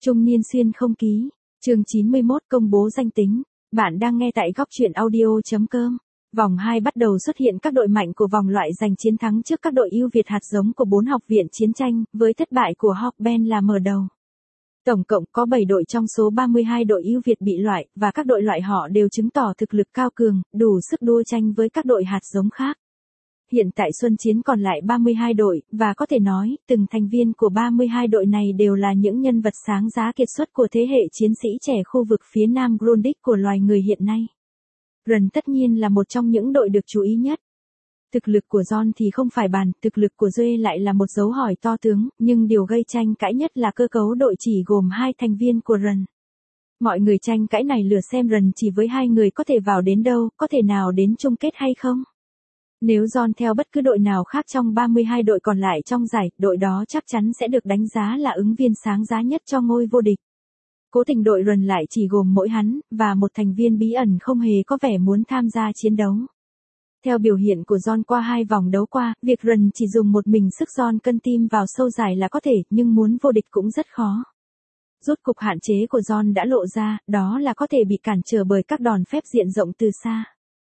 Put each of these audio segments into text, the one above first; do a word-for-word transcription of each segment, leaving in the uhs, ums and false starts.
Trung niên xuyên không ký. Chương chín mươi mốt công bố danh tính. Bạn đang nghe tại góc truyện audio.com. Vòng hai bắt đầu xuất hiện các đội mạnh của vòng loại giành chiến thắng trước các đội ưu việt hạt giống của bốn học viện chiến tranh, với thất bại của Hawkben là mở đầu. Tổng cộng có bảy đội trong số ba mươi hai đội ưu việt bị loại, và các đội loại họ đều chứng tỏ thực lực cao cường, đủ sức đua tranh với các đội hạt giống khác. Hiện tại Xuân Chiến còn lại ba mươi hai đội, và có thể nói, từng thành viên của ba mươi hai đội này đều là những nhân vật sáng giá kiệt xuất của thế hệ chiến sĩ trẻ khu vực phía Nam Grundig của loài người hiện nay. Rần tất nhiên là một trong những đội được chú ý nhất. Thực lực của John thì không phải bàn, thực lực của Duê lại là một dấu hỏi to tướng, nhưng điều gây tranh cãi nhất là cơ cấu đội chỉ gồm hai thành viên của Rần. Mọi người tranh cãi này lừa xem Rần chỉ với hai người có thể vào đến đâu, có thể nào đến chung kết hay không. Nếu John theo bất cứ đội nào khác trong ba mươi hai đội còn lại trong giải, đội đó chắc chắn sẽ được đánh giá là ứng viên sáng giá nhất cho ngôi vô địch. Cố tình đội Rần lại chỉ gồm mỗi hắn, và một thành viên bí ẩn không hề có vẻ muốn tham gia chiến đấu. Theo biểu hiện của John qua hai vòng đấu qua, việc Rần chỉ dùng một mình sức John cân tim vào sâu giải là có thể, nhưng muốn vô địch cũng rất khó. Rốt cục hạn chế của John đã lộ ra, đó là có thể bị cản trở bởi các đòn phép diện rộng từ xa.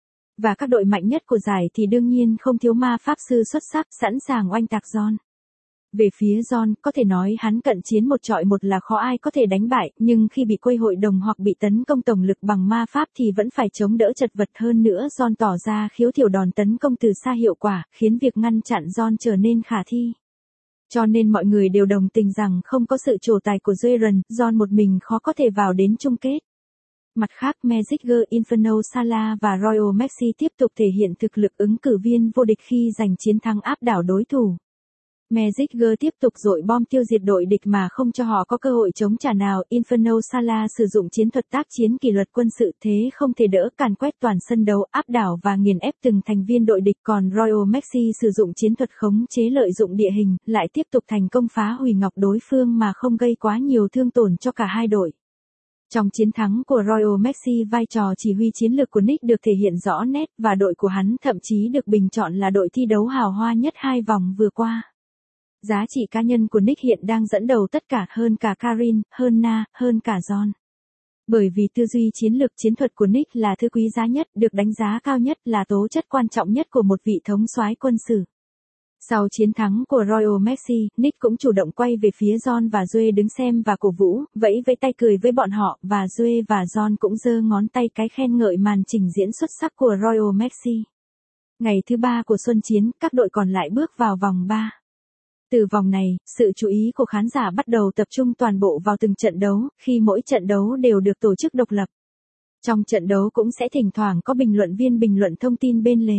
Và các đội mạnh nhất của giải thì đương nhiên không thiếu ma pháp sư xuất sắc sẵn sàng oanh tạc John. Về phía John, có thể nói hắn cận chiến một trọi một là khó ai có thể đánh bại, nhưng khi bị quây hội đồng hoặc bị tấn công tổng lực bằng ma pháp thì vẫn phải chống đỡ chật vật hơn nữa. John tỏ ra khiếu thiểu đòn tấn công từ xa hiệu quả, khiến việc ngăn chặn John trở nên khả thi. Cho nên mọi người đều đồng tình rằng không có sự trổ tài của Rần, John một mình khó có thể vào đến chung kết. Mặt khác, Magic Inferno Sala và Royal Maxi tiếp tục thể hiện thực lực ứng cử viên vô địch khi giành chiến thắng áp đảo đối thủ. Magic tiếp tục dội bom tiêu diệt đội địch mà không cho họ có cơ hội chống trả nào. Inferno Sala sử dụng chiến thuật tác chiến kỷ luật quân sự thế không thể đỡ, càn quét toàn sân đấu, áp đảo và nghiền ép từng thành viên đội địch. Còn Royal Maxi sử dụng chiến thuật khống chế lợi dụng địa hình, lại tiếp tục thành công phá hủy ngọc đối phương mà không gây quá nhiều thương tổn cho cả hai đội. Trong chiến thắng của Royal Maxi, vai trò chỉ huy chiến lược của Nick được thể hiện rõ nét, và đội của hắn thậm chí được bình chọn là đội thi đấu hào hoa nhất hai vòng vừa qua. Giá trị cá nhân của Nick hiện đang dẫn đầu tất cả, hơn cả Karin, hơn Na, hơn cả John. Bởi vì tư duy chiến lược chiến thuật của Nick là thứ quý giá nhất, được đánh giá cao nhất, là tố chất quan trọng nhất của một vị thống soái quân sự. Sau chiến thắng của Royal Maxi, Nick cũng chủ động quay về phía John và Duê đứng xem và cổ vũ, vẫy vẫy tay cười với bọn họ, và Duê và John cũng giơ ngón tay cái khen ngợi màn trình diễn xuất sắc của Royal Maxi. Ngày thứ ba của Xuân Chiến, các đội còn lại bước vào vòng ba. Từ vòng này, sự chú ý của khán giả bắt đầu tập trung toàn bộ vào từng trận đấu, khi mỗi trận đấu đều được tổ chức độc lập. Trong trận đấu cũng sẽ thỉnh thoảng có bình luận viên bình luận thông tin bên lề.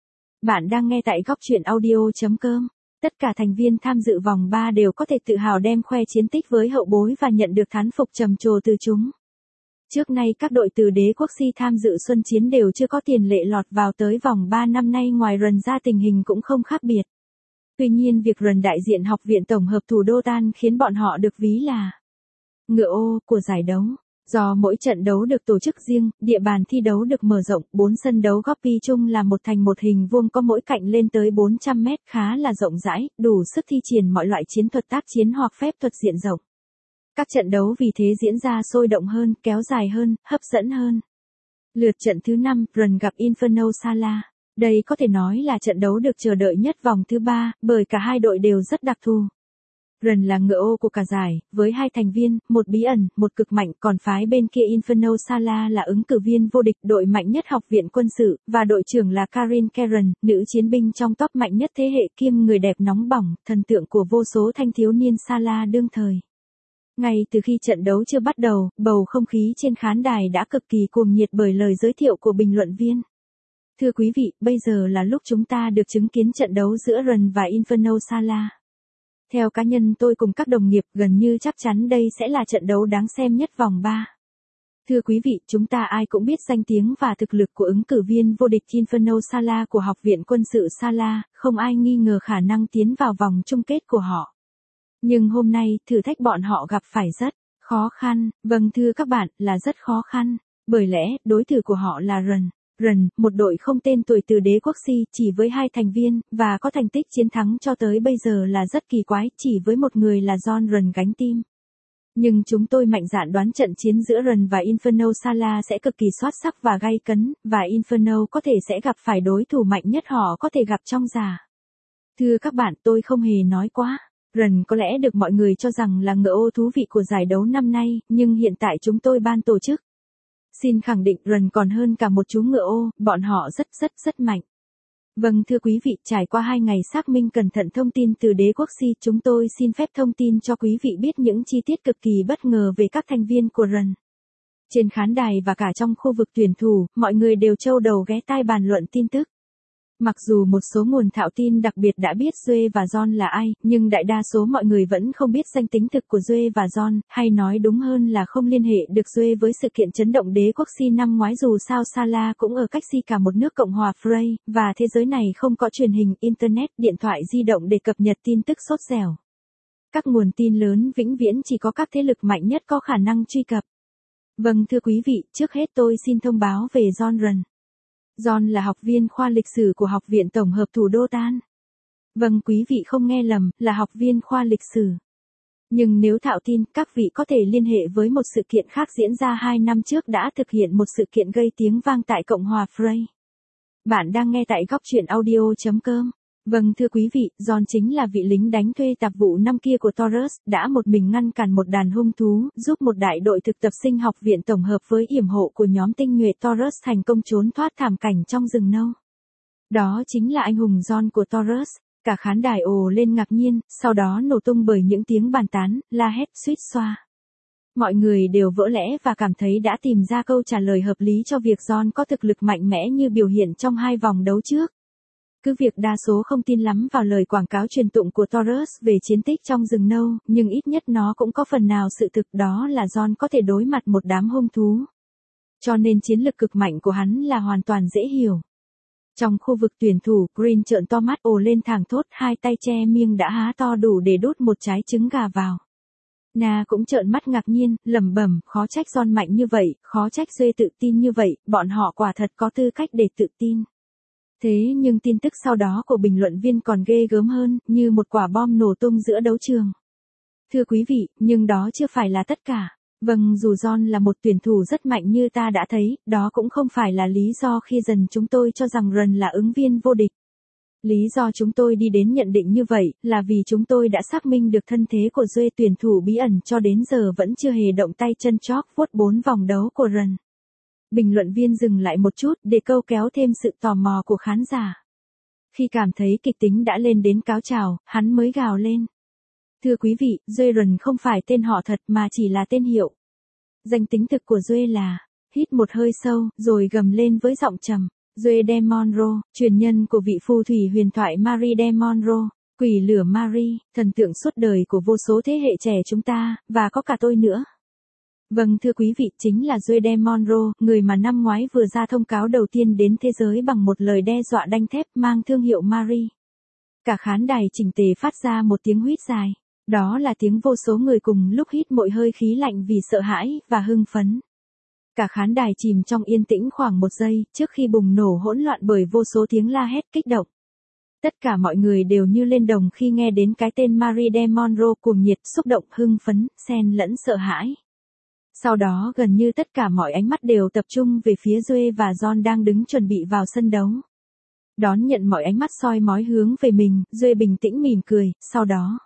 Bạn đang nghe tại góc truyện audio.com. Tất cả thành viên tham dự vòng ba đều có thể tự hào đem khoe chiến tích với hậu bối và nhận được thán phục trầm trồ từ chúng. Trước nay các đội từ đế quốc Si tham dự Xuân Chiến đều chưa có tiền lệ lọt vào tới vòng ba, năm nay ngoài Rần ra tình hình cũng không khác biệt. Tuy nhiên việc Rần đại diện học viện tổng hợp thủ đô Tan khiến bọn họ được ví là ngựa ô của giải đấu. Do mỗi trận đấu được tổ chức riêng, địa bàn thi đấu được mở rộng, bốn sân đấu Gopi chung là một thành một hình vuông có mỗi cạnh lên tới bốn trăm mét, khá là rộng rãi, đủ sức thi triển mọi loại chiến thuật tác chiến hoặc phép thuật diện rộng. Các trận đấu vì thế diễn ra sôi động hơn, kéo dài hơn, hấp dẫn hơn. Lượt trận thứ năm, Rần gặp Inferno Sala. Đây có thể nói là trận đấu được chờ đợi nhất vòng thứ ba, bởi cả hai đội đều rất đặc thù. Rần là ngựa ô của cả giải, với hai thành viên, một bí ẩn, một cực mạnh, còn phái bên kia Inferno Sala là ứng cử viên vô địch, đội mạnh nhất học viện quân sự, và đội trưởng là Karin Karen, nữ chiến binh trong top mạnh nhất thế hệ kiêm người đẹp nóng bỏng, thần tượng của vô số thanh thiếu niên Sala đương thời. Ngay từ khi trận đấu chưa bắt đầu, bầu không khí trên khán đài đã cực kỳ cuồng nhiệt bởi lời giới thiệu của bình luận viên. Thưa quý vị, bây giờ là lúc chúng ta được chứng kiến trận đấu giữa Rần và Inferno Sala. Theo cá nhân tôi cùng các đồng nghiệp, gần như chắc chắn đây sẽ là trận đấu đáng xem nhất vòng ba. Thưa quý vị, chúng ta ai cũng biết danh tiếng và thực lực của ứng cử viên vô địch Inferno Sala của Học viện Quân sự Sala, không ai nghi ngờ khả năng tiến vào vòng chung kết của họ. Nhưng hôm nay, thử thách bọn họ gặp phải rất khó khăn, vâng thưa các bạn, là rất khó khăn, bởi lẽ, đối thủ của họ là Rần. Rần, một đội không tên tuổi từ đế quốc Si, chỉ với hai thành viên, và có thành tích chiến thắng cho tới bây giờ là rất kỳ quái, chỉ với một người là John Rần gánh team. Nhưng chúng tôi mạnh dạn đoán trận chiến giữa Rennes và Inferno Salah sẽ cực kỳ xuất sắc và gay cấn, và Inferno có thể sẽ gặp phải đối thủ mạnh nhất họ có thể gặp trong giải. Thưa các bạn, tôi không hề nói quá. Rennes có lẽ được mọi người cho rằng là ngựa ô thú vị của giải đấu năm nay, nhưng hiện tại chúng tôi ban tổ chức xin khẳng định Rennes còn hơn cả một chú ngựa ô, bọn họ rất rất rất mạnh. Vâng thưa quý vị, trải qua hai ngày xác minh cẩn thận thông tin từ đế quốc Si, chúng tôi xin phép thông tin cho quý vị biết những chi tiết cực kỳ bất ngờ về các thành viên của Rennes. Trên khán đài và cả trong khu vực tuyển thủ, mọi người đều trâu đầu ghé tai bàn luận tin tức. Mặc dù một số nguồn thạo tin đặc biệt đã biết Joe và John là ai, nhưng đại đa số mọi người vẫn không biết danh tính thực của Joe và John, hay nói đúng hơn là không liên hệ được Joe với sự kiện chấn động đế quốc Si năm ngoái dù sao Salah cũng ở cách Si cả một nước Cộng hòa Frey, và thế giới này không có truyền hình, Internet, điện thoại di động để cập nhật tin tức sốt dẻo. Các nguồn tin lớn vĩnh viễn chỉ có các thế lực mạnh nhất có khả năng truy cập. Vâng thưa quý vị, trước hết tôi xin thông báo về John Rennes. John là học viên khoa lịch sử của Học viện Tổng hợp thủ đô Tan. Vâng quý vị không nghe lầm, là học viên khoa lịch sử. Nhưng nếu thạo tin, các vị có thể liên hệ với một sự kiện khác diễn ra hai năm trước đã thực hiện một sự kiện gây tiếng vang tại Cộng hòa Frey. Bạn đang nghe tại góc truyện audio chấm com. Vâng thưa quý vị, John chính là vị lính đánh thuê tạp vụ năm kia của Taurus, đã một mình ngăn cản một đàn hung thú, giúp một đại đội thực tập sinh học viện tổng hợp với yểm hộ của nhóm tinh nhuệ Taurus thành công trốn thoát thảm cảnh trong rừng nâu. Đó chính là anh hùng John của Taurus. Cả khán đài ồ lên ngạc nhiên, sau đó nổ tung bởi những tiếng bàn tán, la hét suýt xoa. Mọi người đều vỡ lẽ và cảm thấy đã tìm ra câu trả lời hợp lý cho việc John có thực lực mạnh mẽ như biểu hiện trong hai vòng đấu trước. Cứ việc đa số không tin lắm vào lời quảng cáo truyền tụng của Taurus về chiến tích trong rừng nâu, nhưng ít nhất nó cũng có phần nào sự thực, đó là John có thể đối mặt một đám hung thú. Cho nên chiến lực cực mạnh của hắn là hoàn toàn dễ hiểu. Trong khu vực tuyển thủ, Green trợn to mắt ồ lên thảng thốt, hai tay che miệng đã há to đủ để đút một trái trứng gà vào. Na cũng trợn mắt ngạc nhiên, lẩm bẩm, khó trách John mạnh như vậy, khó trách Duê tự tin như vậy, bọn họ quả thật có tư cách để tự tin. Thế nhưng tin tức sau đó của bình luận viên còn ghê gớm hơn, như một quả bom nổ tung giữa đấu trường. Thưa quý vị, nhưng đó chưa phải là tất cả. Vâng, dù John là một tuyển thủ rất mạnh như ta đã thấy, đó cũng không phải là lý do khi dần chúng tôi cho rằng Rennes là ứng viên vô địch. Lý do chúng tôi đi đến nhận định như vậy, là vì chúng tôi đã xác minh được thân thế của Duê, tuyển thủ bí ẩn cho đến giờ vẫn chưa hề động tay chân chóp vuốt bốn vòng đấu của Rennes. Bình luận viên dừng lại một chút để câu kéo thêm sự tò mò của khán giả. Khi cảm thấy kịch tính đã lên đến cao trào, hắn mới gào lên. Thưa quý vị, Duê Rennes không phải tên họ thật mà chỉ là tên hiệu. Danh tính thực của Duê là, hít một hơi sâu, rồi gầm lên với giọng trầm. Duê de Monro, truyền nhân của vị phù thủy huyền thoại Marie de Monro, quỷ lửa Marie, thần tượng suốt đời của vô số thế hệ trẻ chúng ta, và có cả tôi nữa. Vâng thưa quý vị, chính là Duê de Monro, người mà năm ngoái vừa ra thông cáo đầu tiên đến thế giới bằng một lời đe dọa đanh thép mang thương hiệu Marie. Cả khán đài chỉnh tề phát ra một tiếng huýt dài. Đó là tiếng vô số người cùng lúc hít mỗi hơi khí lạnh vì sợ hãi và hưng phấn. Cả khán đài chìm trong yên tĩnh khoảng một giây trước khi bùng nổ hỗn loạn bởi vô số tiếng la hét kích động. Tất cả mọi người đều như lên đồng khi nghe đến cái tên Marie de Monro, cuồng nhiệt, xúc động, hưng phấn, xen lẫn sợ hãi. Sau đó gần như tất cả mọi ánh mắt đều tập trung về phía Duê và John đang đứng chuẩn bị vào sân đấu. Đón nhận mọi ánh mắt soi mói hướng về mình, Duê bình tĩnh mỉm cười, sau đó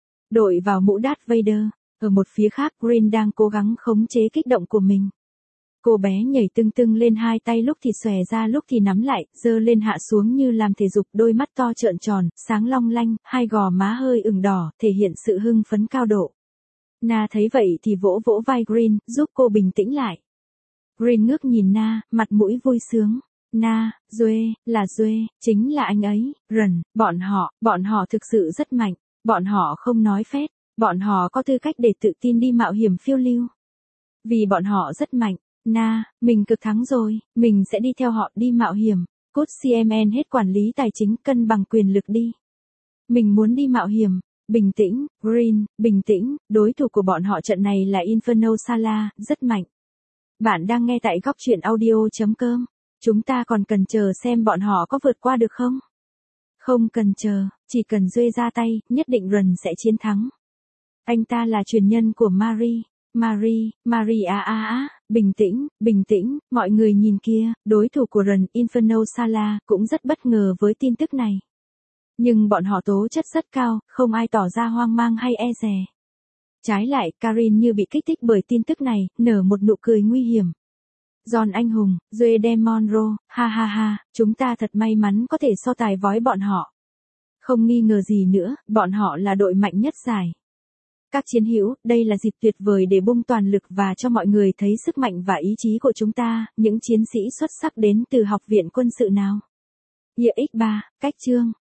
đội vào mũ Darth Vader. Ở một phía khác, Green đang cố gắng khống chế kích động của mình. Cô bé nhảy tưng tưng lên hai tay, lúc thì xòe ra lúc thì nắm lại, giơ lên hạ xuống như làm thể dục, đôi mắt to trợn tròn, sáng long lanh, hai gò má hơi ửng đỏ, thể hiện sự hưng phấn cao độ. Na thấy vậy thì vỗ vỗ vai Green, giúp cô bình tĩnh lại. Green ngước nhìn Na, mặt mũi vui sướng. Na, Duê, là Duê, chính là anh ấy, Rennes, bọn họ, bọn họ thực sự rất mạnh, bọn họ không nói phét, bọn họ có tư cách để tự tin đi mạo hiểm phiêu lưu. Vì bọn họ rất mạnh, Na, mình cực thắng rồi, mình sẽ đi theo họ đi mạo hiểm, cốt xê em en hết quản lý tài chính, cân bằng quyền lực đi. Mình muốn đi mạo hiểm. Bình tĩnh, Green, bình tĩnh, đối thủ của bọn họ trận này là Inferno Salah, rất mạnh. Bạn đang nghe tại góc truyện audio chấm com. Chúng ta còn cần chờ xem bọn họ có vượt qua được không? Không cần chờ, chỉ cần Duê ra tay, nhất định Rennes sẽ chiến thắng. Anh ta là truyền nhân của Marie. Marie, Marie à à à, bình tĩnh, bình tĩnh, mọi người nhìn kia, đối thủ của Rần Inferno Sala cũng rất bất ngờ với tin tức này. Nhưng bọn họ tố chất rất cao, không ai tỏ ra hoang mang hay e dè. Trái lại, Karin như bị kích thích bởi tin tức này, nở một nụ cười nguy hiểm. John anh hùng, Joe de Monroe, ha ha ha, chúng ta thật may mắn có thể so tài với bọn họ. Không nghi ngờ gì nữa, bọn họ là đội mạnh nhất giải. Các chiến hữu, đây là dịp tuyệt vời để bung toàn lực và cho mọi người thấy sức mạnh và ý chí của chúng ta, những chiến sĩ xuất sắc đến từ học viện quân sự nào. i ích ba, cách chương.